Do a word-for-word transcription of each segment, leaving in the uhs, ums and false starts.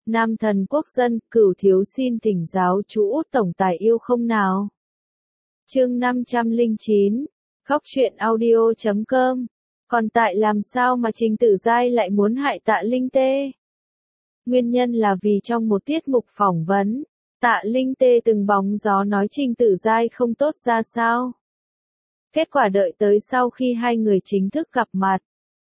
Nam thần quốc dân, Cửu thiếu xin thỉnh giáo chú Út tổng tài yêu không nào. Chương năm trăm lẻ chín, khóc chuyện audio chấm com. Còn tại làm sao mà Trình Tử Giai lại muốn hại Tạ Linh Tê? Nguyên nhân là vì trong một tiết mục phỏng vấn, Tạ Linh Tê từng bóng gió nói Trình Tử Giai không tốt ra sao. Kết quả đợi tới sau khi hai người chính thức gặp mặt,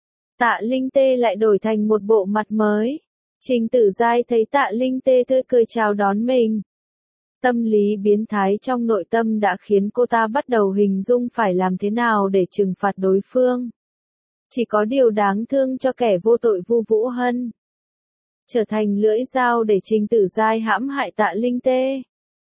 Tạ Linh Tê lại đổi thành một bộ mặt mới. Trình Tử Giai thấy Tạ Linh Tê tươi cười chào đón mình. Tâm lý biến thái trong nội tâm đã khiến cô ta bắt đầu hình dung phải làm thế nào để trừng phạt đối phương. Chỉ có điều đáng thương cho kẻ vô tội Vu Vũ Hân, trở thành lưỡi dao để Trình Tử Giai hãm hại Tạ Linh Tê.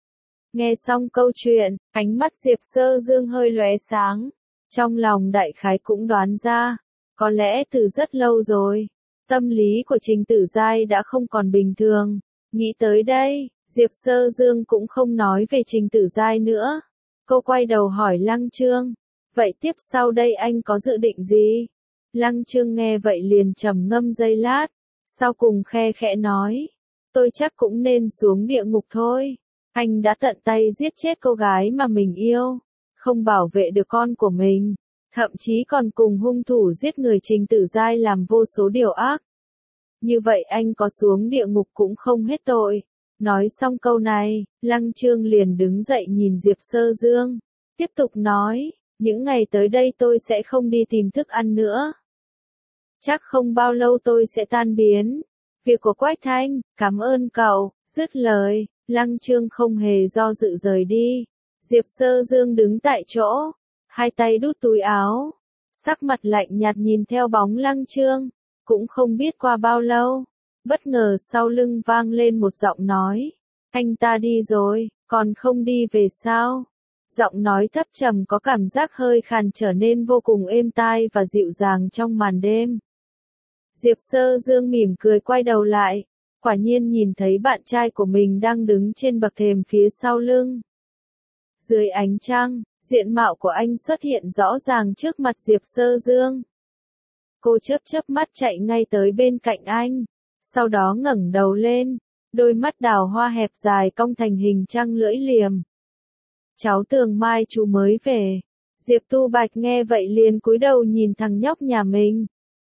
Nghe xong câu chuyện, ánh mắt Diệp Sơ Dương hơi lóe sáng. Trong lòng đại khái cũng đoán ra, có lẽ từ rất lâu rồi, tâm lý của Trình Tử Giai đã không còn bình thường. Nghĩ tới đây, Diệp Sơ Dương cũng không nói về Trình Tử Giai nữa. Cô quay đầu hỏi Lăng Trương, vậy tiếp sau đây anh có dự định gì? Lăng Trương nghe vậy liền trầm ngâm giây lát, sau cùng khe khẽ nói, tôi chắc cũng nên xuống địa ngục thôi. Anh đã tận tay giết chết cô gái mà mình yêu, không bảo vệ được con của mình, thậm chí còn cùng hung thủ giết người Trình Tử Giai làm vô số điều ác. Như vậy anh có xuống địa ngục cũng không hết tội. Nói xong câu này, Lăng Trương liền đứng dậy nhìn Diệp Sơ Dương, tiếp tục nói, những ngày tới đây tôi sẽ không đi tìm thức ăn nữa. Chắc không bao lâu tôi sẽ tan biến. Việc của Quách Thanh, cảm ơn cậu. Dứt lời, Lăng Trương không hề do dự rời đi. Diệp Sơ Dương đứng tại chỗ, hai tay đút túi áo, sắc mặt lạnh nhạt nhìn theo bóng Lăng Trương. Cũng không biết qua bao lâu, bất ngờ sau lưng vang lên một giọng nói, anh ta đi rồi, còn không đi về sao? Giọng nói thấp trầm có cảm giác hơi khàn trở nên vô cùng êm tai và dịu dàng trong màn đêm. Diệp Sơ Dương mỉm cười quay đầu lại, quả nhiên nhìn thấy bạn trai của mình đang đứng trên bậc thềm phía sau lưng. Dưới ánh trăng, diện mạo của anh xuất hiện rõ ràng trước mặt Diệp Sơ Dương. Cô chớp chớp mắt chạy ngay tới bên cạnh anh, sau đó ngẩng đầu lên, đôi mắt đào hoa hẹp dài cong thành hình trăng lưỡi liềm. Cháu tưởng mai chú mới về. Diệp Tu Bạch nghe vậy liền cúi đầu nhìn thằng nhóc nhà mình.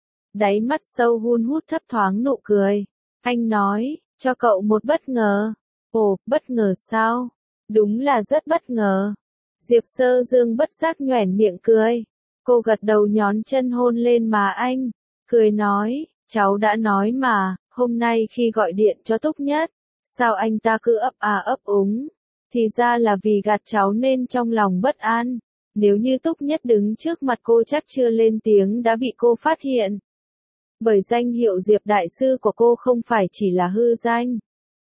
Đáy mắt sâu hun hút thấp thoáng nụ cười. Anh nói, cho cậu một bất ngờ. Ồ, bất ngờ sao? Đúng là rất bất ngờ. Diệp Sơ Dương bất giác nhoẻn miệng cười. Cô gật đầu nhón chân hôn lên má anh, cười nói, cháu đã nói mà, hôm nay khi gọi điện cho Túc Nhất, sao anh ta cứ ấp à ấp úng, thì ra là vì gạt cháu nên trong lòng bất an, nếu như Túc Nhất đứng trước mặt cô chắc chưa lên tiếng đã bị cô phát hiện. Bởi danh hiệu Diệp Đại Sư của cô không phải chỉ là hư danh.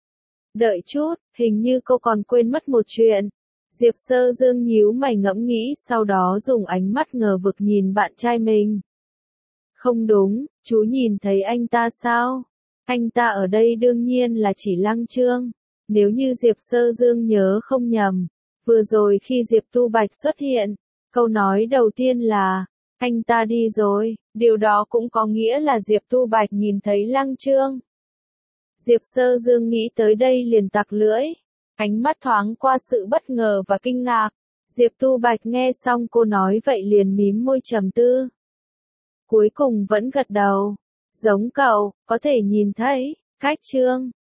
Đợi chút, hình như cô còn quên mất một chuyện. Diệp Sơ Dương nhíu mày ngẫm nghĩ, sau đó dùng ánh mắt ngờ vực nhìn bạn trai mình. Không đúng, chú nhìn thấy anh ta sao? Anh ta ở đây đương nhiên là chỉ Lăng Trương. Nếu như Diệp Sơ Dương nhớ không nhầm, vừa rồi khi Diệp Tu Bạch xuất hiện, câu nói đầu tiên là, anh ta đi rồi, điều đó cũng có nghĩa là Diệp Tu Bạch nhìn thấy Lăng Trương. Diệp Sơ Dương nghĩ tới đây liền tặc lưỡi. Ánh mắt thoáng qua sự bất ngờ và kinh ngạc. Diệp Tu Bạch nghe xong cô nói vậy liền mím môi trầm tư. Cuối cùng vẫn gật đầu. Giống cậu, có thể nhìn thấy, cách Trương,